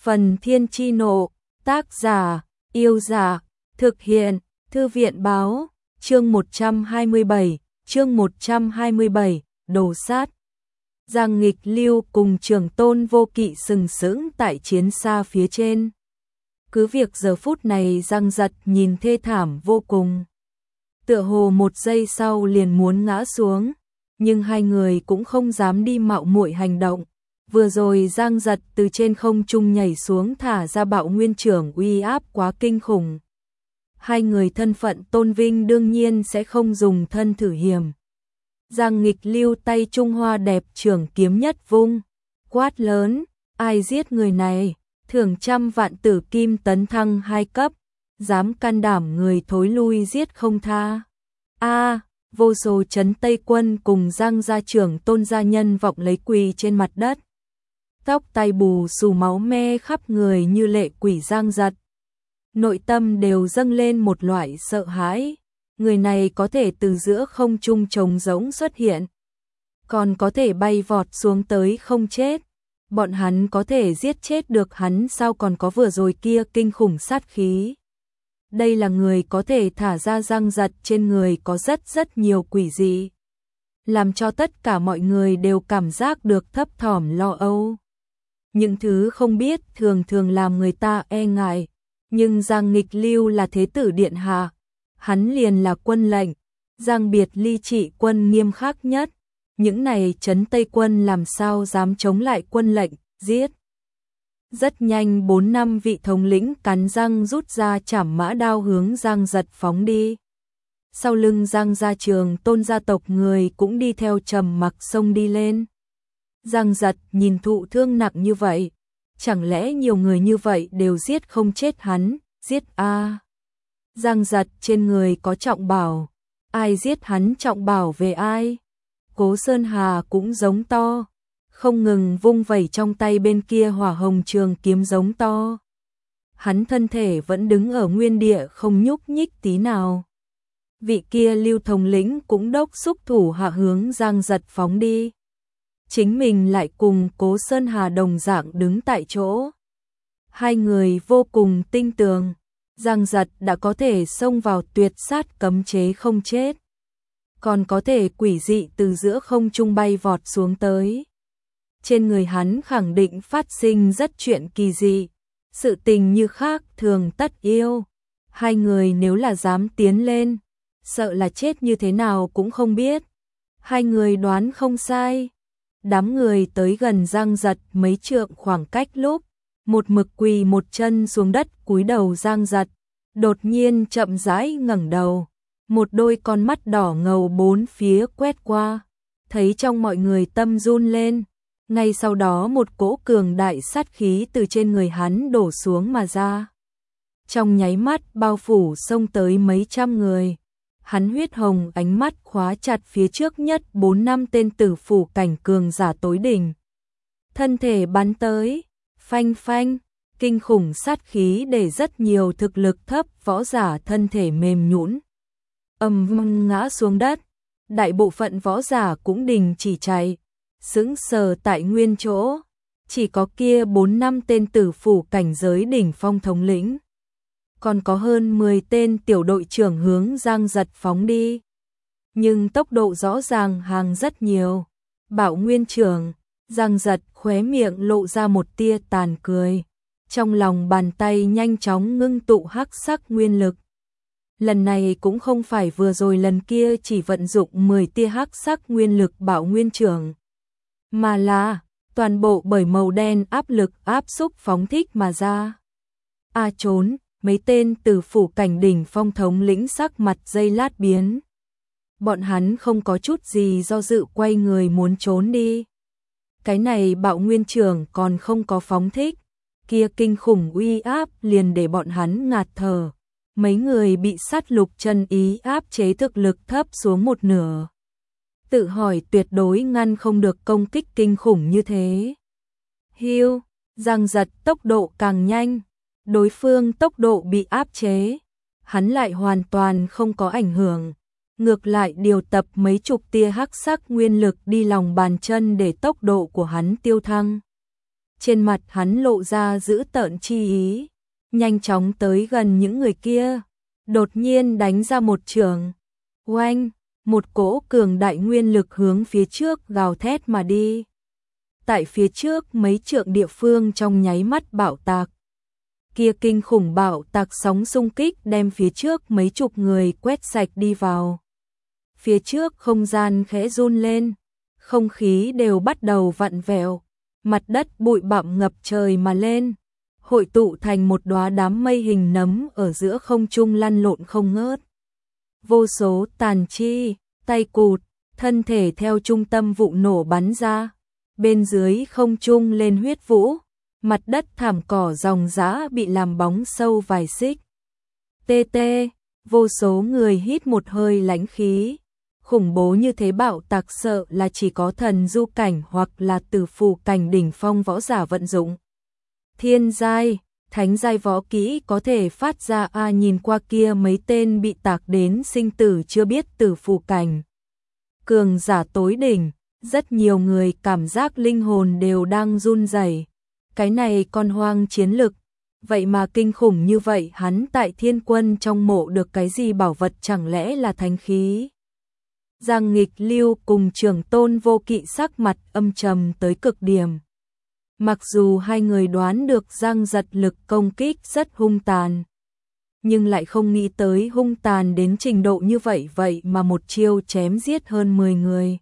Phần Thiên Chi Nộ, tác giả, Yêu Giả, thực hiện, Thư viện Báo, chương 127, Đồ Sát. Giang Nghịch Lưu cùng Trường Tôn Vô Kỵ sừng sững tại chiến xa phía trên. Cứ việc giờ phút này Giang Giật nhìn thê thảm vô cùng. Tựa hồ một giây sau liền muốn ngã xuống, nhưng hai người cũng không dám đi mạo muội hành động. Vừa rồi Giang Giật từ trên không trung nhảy xuống thả ra bạo nguyên trưởng uy áp quá kinh khủng. Hai người thân phận tôn vinh đương nhiên sẽ không dùng thân thử hiểm. Giang Nghịch Lưu tay Trung Hoa đẹp trưởng kiếm nhất vung, quát lớn, ai giết người này, thưởng 100 vạn tử kim tấn thăng 2 cấp, dám can đảm người thối lui giết không tha. Vô số trấn Tây quân cùng Giang gia trưởng Tôn gia nhân vọng lấy quỳ trên mặt đất. Tóc tai bù xù máu me khắp người như lệ quỷ Giang Giật. Nội tâm đều dâng lên một loại sợ hãi. Người này có thể từ giữa không trung trống rỗng xuất hiện, còn có thể bay vọt xuống tới không chết. Bọn hắn có thể giết chết được hắn sao, còn có vừa rồi kia kinh khủng sát khí. Đây là người có thể thả ra. Giang Giật trên người có rất nhiều quỷ dị, làm cho tất cả mọi người đều cảm giác được thấp thỏm lo âu. Những thứ không biết thường làm người ta e ngại, nhưng Giang Nghịch Lưu là thế tử điện hạ, hắn liền là quân lệnh, Giang Biệt Ly trị quân nghiêm khắc nhất. Những này trấn Tây quân làm sao dám chống lại quân lệnh, giết. Rất nhanh 4-5 vị thống lĩnh cắn răng rút ra trảm mã đao hướng Giang Giật phóng đi. Sau lưng Giang gia Trường Tôn gia tộc người cũng đi theo trầm mặc xông đi lên. Giang Giật nhìn thụ thương nặng như vậy, chẳng lẽ nhiều người như vậy đều giết không chết hắn, giết a. Giang Giật trên người có trọng bảo, ai giết hắn trọng bảo về ai? Cố Sơn Hà cũng giống to, không ngừng vung vẩy trong tay bên kia hỏa hồng trường kiếm giống to. Hắn thân thể vẫn đứng ở nguyên địa không nhúc nhích tí nào. Vị kia Lưu thống lĩnh cũng đốc xúc thủ hạ hướng Giang Giật phóng đi. Chính mình lại cùng Cố Sơn Hà đồng dạng đứng tại chỗ. Hai người vô cùng tinh tường. Giang Giật đã có thể xông vào tuyệt sát cấm chế không chết, còn có thể quỷ dị từ giữa không trung bay vọt xuống tới. Trên người hắn khẳng định phát sinh rất chuyện kỳ dị, sự tình như khác thường tất yêu. Hai người nếu là dám tiến lên, sợ là chết như thế nào cũng không biết. Hai người đoán không sai. Đám người tới gần Giang Giật mấy trượng khoảng cách lúc, một mực quỳ một chân xuống đất cúi đầu. Giang Giật đột nhiên chậm rãi ngẩng đầu, một đôi con mắt đỏ ngầu bốn phía quét qua, thấy trong mọi người tâm run lên. Ngay sau đó một cỗ cường đại sát khí từ trên người hắn đổ xuống mà ra, trong nháy mắt bao phủ xông tới mấy trăm người. Hắn huyết hồng ánh mắt khóa chặt phía trước nhất 4-5 tên tử phủ cảnh cường giả tối đỉnh. Thân thể bắn tới, phanh phanh, kinh khủng sát khí để rất nhiều thực lực thấp võ giả thân thể mềm nhũn, ầm ngã xuống đất. Đại bộ phận võ giả cũng đình chỉ chạy, sững sờ tại nguyên chỗ. Chỉ có kia 4-5 tên tử phủ cảnh giới đỉnh phong thống lĩnh, còn có hơn 10 tên tiểu đội trưởng hướng Giang Giật phóng đi. Nhưng tốc độ rõ ràng hàng rất nhiều. Bạo nguyên trưởng, Giang Giật khóe miệng lộ ra một tia tàn cười. Trong lòng bàn tay nhanh chóng ngưng tụ hắc sắc nguyên lực. Lần này cũng không phải vừa rồi lần kia chỉ vận dụng 10 tia hắc sắc nguyên lực bạo nguyên trưởng, mà là toàn bộ bởi màu đen áp lực áp xúc phóng thích mà ra. Trốn! Mấy tên tử phủ cảnh đỉnh phong thống lĩnh sắc mặt giây lát biến. Bọn hắn không có chút gì do dự quay người muốn trốn đi. Cái này bạo nguyên trưởng còn không có phóng thích, kia kinh khủng uy áp liền để bọn hắn ngạt thở. Mấy người bị sát lục chân ý áp chế thực lực thấp xuống một nửa. Tự hỏi tuyệt đối ngăn không được công kích kinh khủng như thế. Hiu, Giang Giật tốc độ càng nhanh. Đối phương tốc độ bị áp chế, hắn lại hoàn toàn không có ảnh hưởng. Ngược lại điều tập mấy chục tia hắc sắc nguyên lực đi lòng bàn chân để tốc độ của hắn tiêu thăng. trên mặt hắn lộ ra dữ tợn chi ý, nhanh chóng tới gần những người kia, đột nhiên đánh ra một chưởng. Oanh, một cỗ cường đại nguyên lực hướng phía trước gào thét mà đi. Tại phía trước mấy trượng địa phương trong nháy mắt bạo tạc. Kia kinh khủng bạo tạc sóng xung kích đem phía trước mấy chục người quét sạch đi vào. Phía trước không gian khẽ run lên, không khí đều bắt đầu vặn vẹo, mặt đất bụi bặm ngập trời mà lên, hội tụ thành một đóa đám mây hình nấm ở giữa không trung lăn lộn không ngớt. Vô số tàn chi, tay cụt, thân thể theo trung tâm vụ nổ bắn ra, bên dưới không trung lên huyết vũ, mặt đất thảm cỏ ròng rã bị làm bóng sâu vài xích. Tê tê, vô số người hít một hơi lãnh khí. Khủng bố như thế bạo tạc sợ là chỉ có thần du cảnh hoặc là tử phù cảnh đỉnh phong võ giả vận dụng. Thiên giai, thánh giai võ kỹ có thể phát ra nhìn qua kia mấy tên bị tạc đến sinh tử chưa biết tử phù cảnh. Cường giả tối đỉnh, rất nhiều người cảm giác linh hồn đều đang run rẩy. Cái này con hoang chiến lực, vậy mà kinh khủng như vậy, hắn tại Thiên Quân trong mộ được cái gì bảo vật, chẳng lẽ là thánh khí? Giang Nghịch Lưu cùng Trường Tôn Vô Kỵ sắc mặt âm trầm tới cực điểm. Mặc dù hai người đoán được Giang Giật lực công kích rất hung tàn, nhưng lại không nghĩ tới hung tàn đến trình độ như vậy, vậy mà một chiêu chém giết hơn 10 người.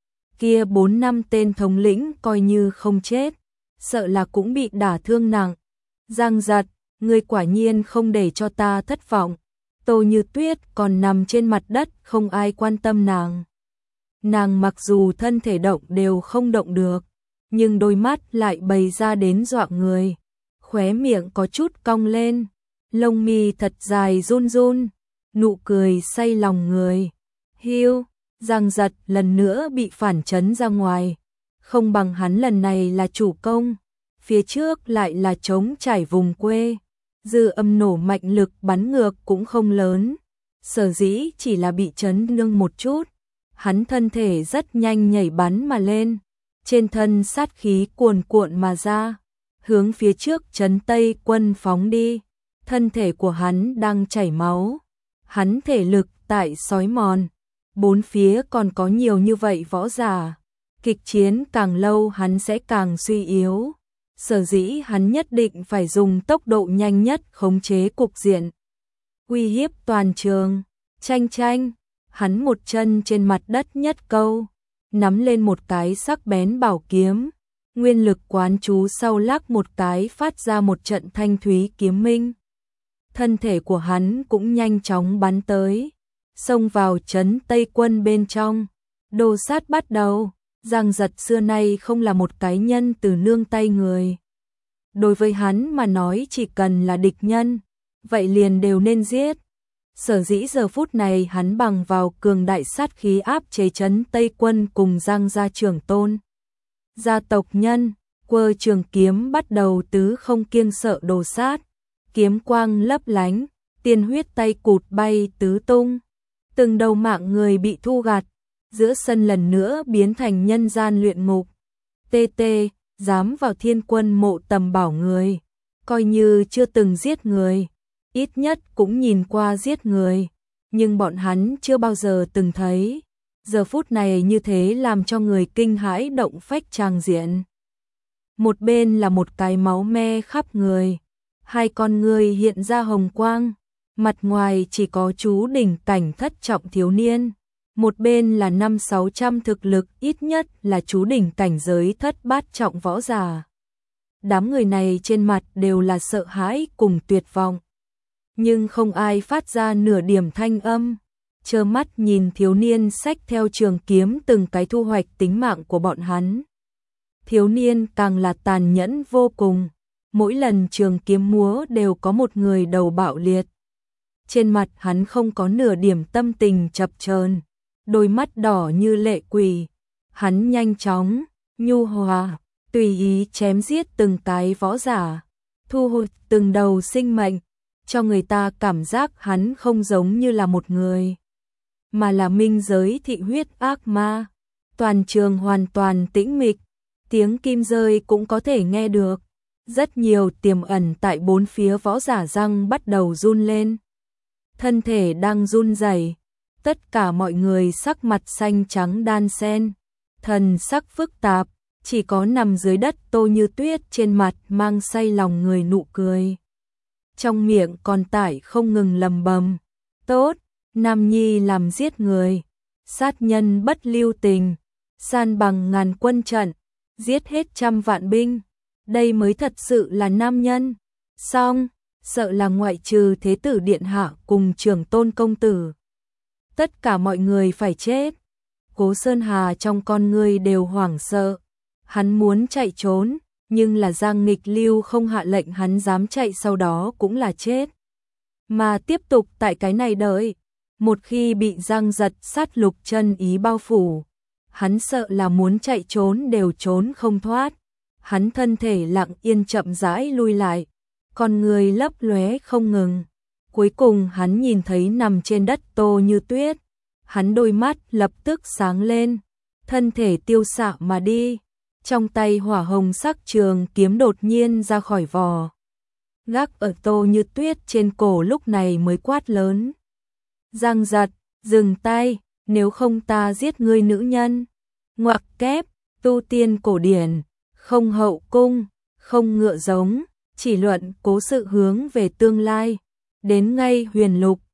Kia 4-5 tên thống lĩnh coi như không chết, sợ là cũng bị đả thương nặng. Giang Giật, ngươi quả nhiên không để cho ta thất vọng. Tô Như Tuyết còn nằm trên mặt đất, không ai quan tâm nàng. Nàng mặc dù thân thể động đều không động được, nhưng đôi mắt lại bày ra đến dọa người. Khóe miệng có chút cong lên, lông mi thật dài run run, nụ cười say lòng người. Hiu, Giang Giật lần nữa bị phản chấn ra ngoài. Không bằng hắn lần này là chủ công, phía trước lại là trống trải vùng quê. Dư âm nổ mạnh lực bắn ngược cũng không lớn, sở dĩ chỉ là bị chấn nâng một chút. Hắn thân thể rất nhanh nhảy bắn mà lên, trên thân sát khí cuồn cuộn mà ra, hướng phía trước trấn Tây Quân phóng đi. Thân thể của hắn đang chảy máu, hắn thể lực tại sói mòn, bốn phía còn có nhiều như vậy võ giả. Kịch chiến càng lâu hắn sẽ càng suy yếu. Sở dĩ hắn nhất định phải dùng tốc độ nhanh nhất khống chế cục diện, uy hiếp toàn trường. Chanh chanh, hắn một chân trên mặt đất nhất câu, nắm lên một cái sắc bén bảo kiếm, nguyên lực quán chú sau lắc một cái phát ra một trận thanh thúy kiếm minh. Thân thể của hắn cũng nhanh chóng bắn tới, xông vào trấn Tây Quân bên trong. Đồ sát bắt đầu. Giang Giật xưa nay không là một cái nhân từ nương tay người. Đối với hắn mà nói, chỉ cần là địch nhân, vậy liền đều nên giết. Sở dĩ giờ phút này hắn bằng vào cường đại sát khí áp chế trấn Tây Quân cùng Giang gia trưởng tôn. Gia tộc nhân, quơ trường kiếm bắt đầu tứ không kiêng sợ đồ sát. Kiếm quang lấp lánh, tiên huyết tay cụt bay tứ tung. Từng đầu mạng người bị thu gặt, giữa sân lần nữa biến thành nhân gian luyện ngục. TT, dám vào Thiên Quân mộ tầm bảo người, coi như chưa từng giết người, ít nhất cũng nhìn qua giết người, nhưng bọn hắn chưa bao giờ từng thấy. Giờ phút này như thế làm cho người kinh hãi động phách tràng diện. Một bên là một cái máu me khắp người, hai con người hiện ra hồng quang, mặt ngoài chỉ có chú đỉnh cảnh thất trọng thiếu niên. Một bên là 500-600 thực lực ít nhất là chú đỉnh cảnh giới thất bát trọng võ giả. Đám người này trên mặt đều là sợ hãi cùng tuyệt vọng, nhưng không ai phát ra nửa điểm thanh âm, trơ mắt nhìn thiếu niên xách theo trường kiếm từng cái thu hoạch tính mạng của bọn hắn. Thiếu niên càng là tàn nhẫn vô cùng, mỗi lần trường kiếm múa đều có một người đầu bạo liệt. Trên mặt hắn không có nửa điểm tâm tình chập chờn, đôi mắt đỏ như lệ quỷ. Hắn nhanh chóng, nhu hòa, tùy ý chém giết từng cái võ giả, thu hồi từng đầu sinh mệnh, cho người ta cảm giác hắn không giống như là một người, mà là minh giới thị huyết ác ma. Toàn trường hoàn toàn tĩnh mịch, Tiếng kim rơi cũng có thể nghe được. Rất nhiều tiềm ẩn tại bốn phía võ giả răng bắt đầu run lên. Thân thể đang run rẩy, tất cả mọi người sắc mặt xanh trắng đan xen, thần sắc phức tạp, chỉ có nằm dưới đất Tô Như Tuyết trên mặt mang say lòng người nụ cười. Trong miệng còn tải không ngừng lầm bầm, tốt, Nam Nhi làm giết người, sát nhân bất lưu tình, san bằng ngàn quân trận, giết hết trăm vạn binh, đây mới thật sự là nam nhân. Xong, sợ là ngoại trừ Thế tử điện hạ cùng Trưởng Tôn công tử, tất cả mọi người phải chết. Cố Sơn Hà trong con ngươi đều hoảng sợ, hắn muốn chạy trốn, nhưng là Giang Nghịch Lưu không hạ lệnh hắn dám chạy, sau đó cũng là chết. Mà tiếp tục tại cái này đợi, một khi bị Giang Giật sát lục chân ý bao phủ, hắn sợ là muốn chạy trốn đều trốn không thoát. Hắn thân thể lặng yên chậm rãi lui lại, con người lấp lóe không ngừng. Cuối cùng hắn nhìn thấy nằm trên đất Tô Như Tuyết, hắn đôi mắt lập tức sáng lên, thân thể tiêu xạ mà đi. Trong tay hỏa hồng sắc trường kiếm đột nhiên ra khỏi vỏ, gác ở Tô Như Tuyết trên cổ, lúc này mới quát lớn: Giang Giật, dừng tay, nếu không ta giết ngươi nữ nhân. Ngoặc kép, tu tiên cổ điển, không hậu cung, không ngựa giống, chỉ luận cố sự hướng về tương lai. Đến ngay huyền lục,